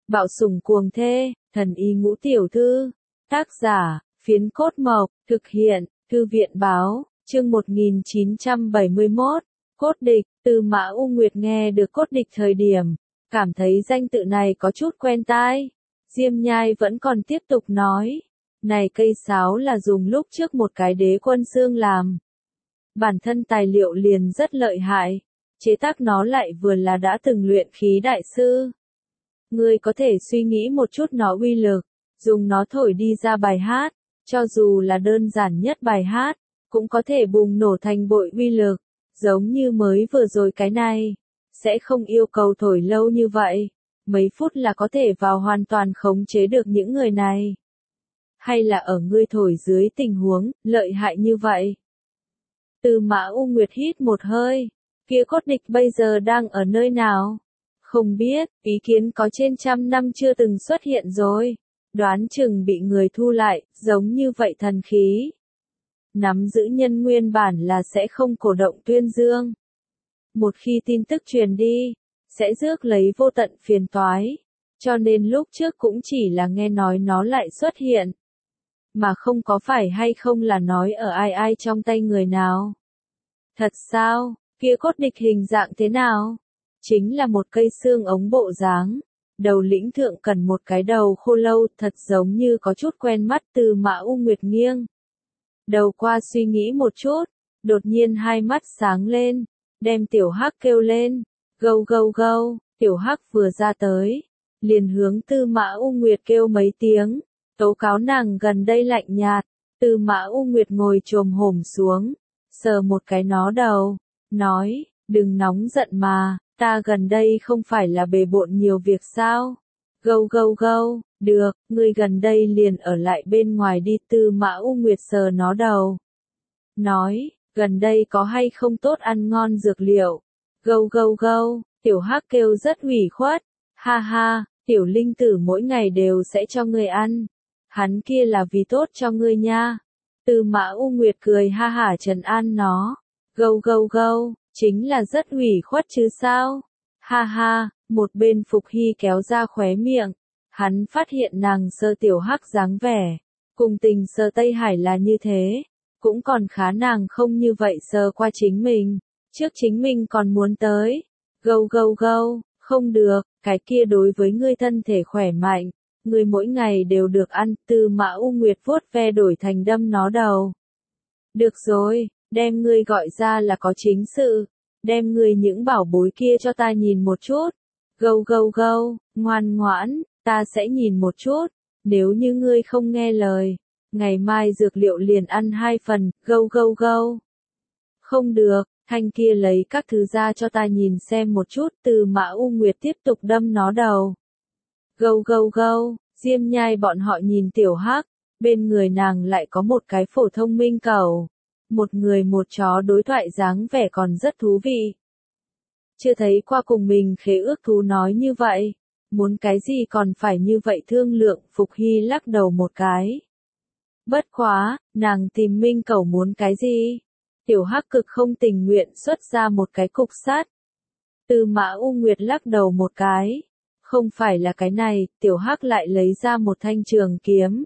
Bạo sủng cuồng thê, thần y ngũ tiểu thư. Tác giả, Phiến Cốt Mộc, thực hiện, Thư viện báo, chương 1971. Cốt địch, Tư Mã U Nguyệt nghe được cốt địch thời điểm, cảm thấy danh tự này có chút quen tai. Diêm Nhai vẫn còn tiếp tục nói, này cây sáo là dùng lúc trước một cái đế quân xương làm. Bản thân tài liệu liền rất lợi hại, chế tác nó lại vừa là đã từng luyện khí đại sư. Ngươi có thể suy nghĩ một chút nó uy lực, dùng nó thổi đi ra bài hát, cho dù là đơn giản nhất bài hát, cũng có thể bùng nổ thành bội uy lực, giống như mới vừa rồi cái này, sẽ không yêu cầu thổi lâu như vậy, mấy phút là có thể vào hoàn toàn khống chế được những người này. Hay là ở ngươi thổi dưới tình huống, lợi hại như vậy. Tư Mã U Nguyệt hít một hơi, kia cốt địch bây giờ đang ở nơi nào? Không biết, ý kiến có trên 100 năm chưa từng xuất hiện rồi, đoán chừng bị người thu lại, giống như vậy thần khí. Nắm giữ nhân nguyên bản là sẽ không cổ động tuyên dương. Một khi tin tức truyền đi, sẽ rước lấy vô tận phiền toái, cho nên lúc trước cũng chỉ là nghe nói nó lại xuất hiện. Mà không có phải hay không là nói ở ai trong tay người nào. Thật sao, kia cốt địch hình dạng thế nào? Chính là một cây xương ống bộ dáng, đầu lĩnh thượng cần một cái đầu khô lâu, thật giống như có chút quen mắt. Tư Mã U Nguyệt nghiêng đầu qua suy nghĩ một chút, đột nhiên hai mắt sáng lên, đem Tiểu Hắc kêu lên, gâu gâu gâu. Tiểu Hắc vừa ra tới, liền hướng Tư Mã U Nguyệt kêu mấy tiếng, tố cáo nàng gần đây lạnh nhạt. Tư Mã U Nguyệt ngồi chồm hổm xuống, sờ một cái nó đầu, nói, đừng nóng giận mà, ta gần đây không phải là bề bộn nhiều việc sao? Gâu gâu gâu, được, ngươi gần đây liền ở lại bên ngoài đi. Tư Mã U Nguyệt sờ nó đầu, nói, gần đây có hay không tốt ăn ngon dược liệu? Gâu gâu gâu, Tiểu Hắc kêu rất ủy khuất, ha ha, Tiểu Linh Tử mỗi ngày đều sẽ cho ngươi ăn, hắn kia là vì tốt cho ngươi nha. Tư Mã U Nguyệt cười ha hả trấn an nó, gâu gâu gâu, chính là rất ủy khuất chứ sao? Ha ha, một bên Phục Hy kéo ra khóe miệng, hắn phát hiện nàng sơ Tiểu Hắc dáng vẻ, cùng tình sơ Tây Hải là như thế, cũng còn khá nàng không như vậy sơ qua chính mình, trước chính mình còn muốn tới. Gâu gâu gâu, không được, cái kia đối với ngươi thân thể khỏe mạnh, ngươi mỗi ngày đều được ăn. Tư Mã U Nguyệt vuốt ve đổi thành đâm nó đầu. Được rồi, đem ngươi gọi ra là có chính sự, đem ngươi những bảo bối kia cho ta nhìn một chút. Gâu gâu gâu, ngoan ngoãn, ta sẽ nhìn một chút, nếu như ngươi không nghe lời, ngày mai dược liệu liền ăn 2 phần. Gâu gâu gâu. Không được, thanh kia lấy các thứ ra cho ta nhìn xem một chút. Tư Mã U Nguyệt tiếp tục đâm nó đầu. Gâu gâu gâu, Diêm Nhai bọn họ nhìn Tiểu Hắc, bên người nàng lại có một cái phổ thông minh cẩu, một người một chó đối thoại dáng vẻ còn rất thú vị. Chưa thấy qua cùng mình khế ước thú nói như vậy, muốn cái gì còn phải như vậy thương lượng. Phục Hy lắc đầu một cái. Bất quá, nàng tìm minh cẩu muốn cái gì? Tiểu Hắc cực không tình nguyện xuất ra một cái cục sắt. Tư Mã U Nguyệt lắc đầu một cái. Không phải là cái này. Tiểu Hắc lại lấy ra một thanh trường kiếm.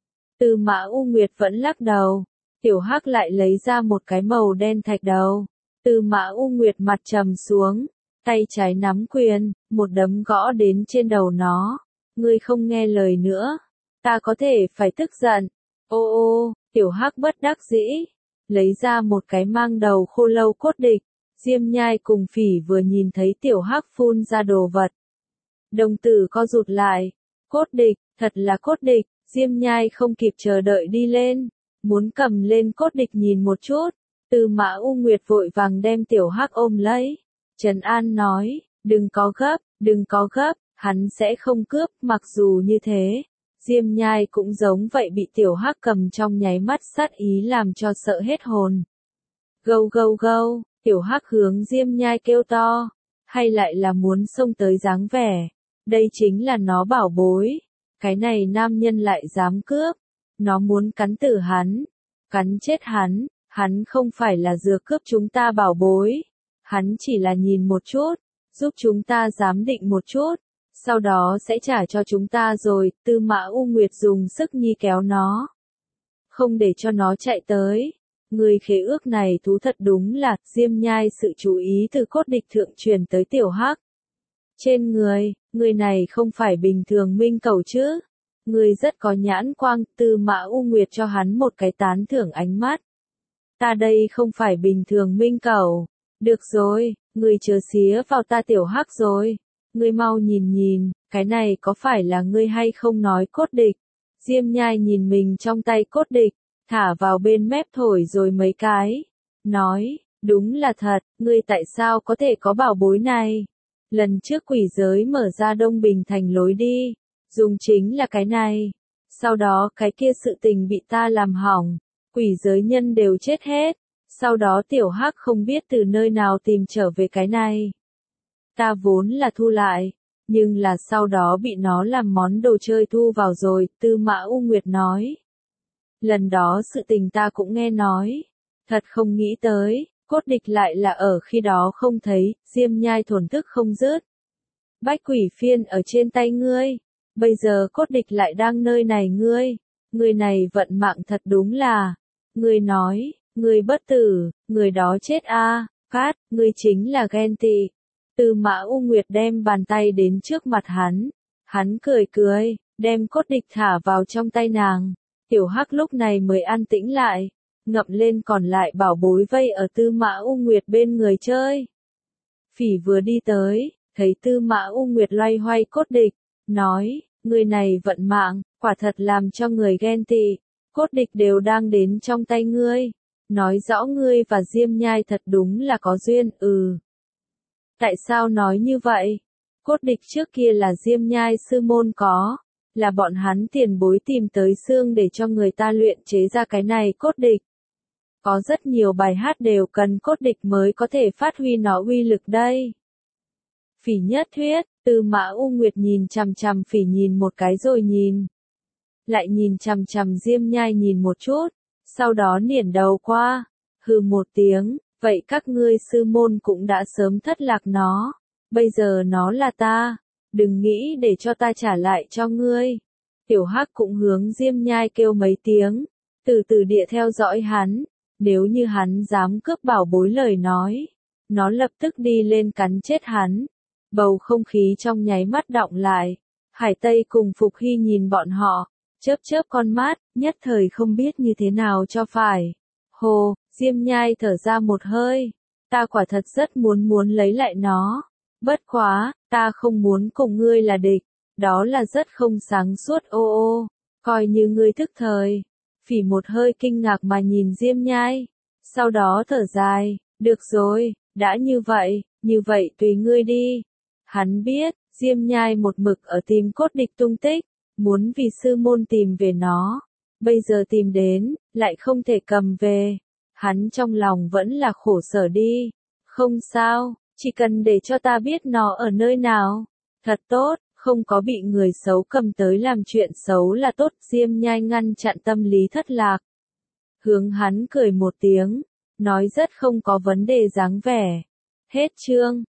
Tư Mã U Nguyệt vẫn lắc đầu. Tiểu Hắc lại lấy ra một cái màu đen thạch đầu. Tư Mã U Nguyệt mặt trầm xuống, tay trái nắm quyền, một đấm gõ đến trên đầu nó. Ngươi không nghe lời nữa, ta có thể phải tức giận. Ô ô, Tiểu Hắc bất đắc dĩ, lấy ra một cái mang đầu khô lâu cốt địch. Diêm Nhai cùng Phỉ vừa nhìn thấy Tiểu Hắc phun ra đồ vật, đồng tử co rụt lại. Cốt địch, thật là cốt địch. Diêm Nhai không kịp chờ đợi đi lên, muốn cầm lên cốt địch nhìn một chút. Tư Mã U Nguyệt vội vàng đem Tiểu Hắc ôm lấy, trấn an nói, đừng có gấp, đừng có gấp, hắn sẽ không cướp. Mặc dù như thế, Diêm Nhai cũng giống vậy bị Tiểu Hắc cầm trong nháy mắt sát ý làm cho sợ hết hồn. Gâu gâu gâu, Tiểu Hắc hướng Diêm Nhai kêu to, hay lại là muốn xông tới dáng vẻ, đây chính là nó bảo bối, cái này nam nhân lại dám cướp, nó muốn cắn tử hắn, cắn chết hắn. Hắn không phải là dừa cướp chúng ta bảo bối, hắn chỉ là nhìn một chút, giúp chúng ta giám định một chút, sau đó sẽ trả cho chúng ta rồi, Tư Mã U Nguyệt dùng sức nhi kéo nó. Không để cho nó chạy tới. Người khế ước này thú thật đúng là, Diêm Nhai sự chú ý từ cốt địch thượng truyền tới Tiểu Hắc. Trên người này không phải bình thường minh cầu chứ. Người rất có nhãn quang, Tư Mã U Nguyệt cho hắn một cái tán thưởng ánh mắt. Ta đây không phải bình thường minh cầu. Được rồi, người chớ xía vào ta Tiểu Hắc rồi. Ngươi mau nhìn nhìn, cái này có phải là ngươi hay không nói cốt địch. Diêm Nhai nhìn mình trong tay cốt địch, thả vào bên mép thổi rồi mấy cái. Nói, đúng là thật, ngươi tại sao có thể có bảo bối này? Lần trước quỷ giới mở ra Đông Bình thành lối đi, dùng chính là cái này. Sau đó cái kia sự tình bị ta làm hỏng, quỷ giới nhân đều chết hết. Sau đó Tiểu Hắc không biết từ nơi nào tìm trở về cái này. Ta vốn là thu lại, nhưng là sau đó bị nó làm món đồ chơi thu vào rồi, Tư Mã U Nguyệt nói. Lần đó sự tình ta cũng nghe nói, thật không nghĩ tới, cốt địch lại là ở khi đó không thấy, Diêm Nhai thổn thức không dứt. Bách quỷ phiên ở trên tay ngươi, bây giờ cốt địch lại đang nơi này ngươi này vận mạng thật đúng là, ngươi nói, ngươi bất tử, người đó chết a, Cát, ngươi chính là ghen tị. Tư Mã U Nguyệt đem bàn tay đến trước mặt hắn cười, đem cốt địch thả vào trong tay nàng. Tiểu Hắc lúc này mới an tĩnh lại, ngậm lên còn lại bảo bối vây ở Tư Mã U Nguyệt bên người chơi. Phỉ vừa đi tới, thấy Tư Mã U Nguyệt loay hoay cốt địch, nói, người này vận mạng, quả thật làm cho người ghen tị, cốt địch đều đang đến trong tay ngươi, nói rõ ngươi và Diêm Nhai thật đúng là có duyên, Tại sao nói như vậy? Cốt địch trước kia là Diêm Nhai sư môn có, là bọn hắn tiền bối tìm tới xương để cho người ta luyện chế ra cái này cốt địch. Có rất nhiều bài hát đều cần cốt địch mới có thể phát huy nó uy lực đây. Phỉ nhất thuyết, Tư Mã U Nguyệt nhìn chằm chằm Phỉ nhìn một cái rồi nhìn. Lại nhìn chằm chằm Diêm Nhai nhìn một chút, sau đó niển đầu qua, hừ một tiếng. Vậy các ngươi sư môn cũng đã sớm thất lạc nó, bây giờ nó là ta, đừng nghĩ để cho ta trả lại cho ngươi. Tiểu Hắc cũng hướng Diêm Nhai kêu mấy tiếng, từ từ địa theo dõi hắn, nếu như hắn dám cướp bảo bối lời nói, nó lập tức đi lên cắn chết hắn. Bầu không khí trong nháy mắt đọng lại, Hải Tây cùng Phục Hy nhìn bọn họ, chớp chớp con mắt, nhất thời không biết như thế nào cho phải. Hồ, Diêm Nhai thở ra một hơi, ta quả thật rất muốn lấy lại nó, bất quá, ta không muốn cùng ngươi là địch, đó là rất không sáng suốt coi như ngươi thức thời. Phỉ một hơi kinh ngạc mà nhìn Diêm Nhai, sau đó thở dài, được rồi, đã như vậy tùy ngươi đi. Hắn biết, Diêm Nhai một mực ở tìm cốt địch tung tích, muốn vì sư môn tìm về nó, bây giờ tìm đến, lại không thể cầm về. Hắn trong lòng vẫn là khổ sở đi. Không sao, chỉ cần để cho ta biết nó ở nơi nào. Thật tốt, không có bị người xấu cầm tới làm chuyện xấu là tốt. Diêm Nhai ngăn chặn tâm lý thất lạc. Hướng hắn cười một tiếng, nói rất không có vấn đề dáng vẻ. Hết chương.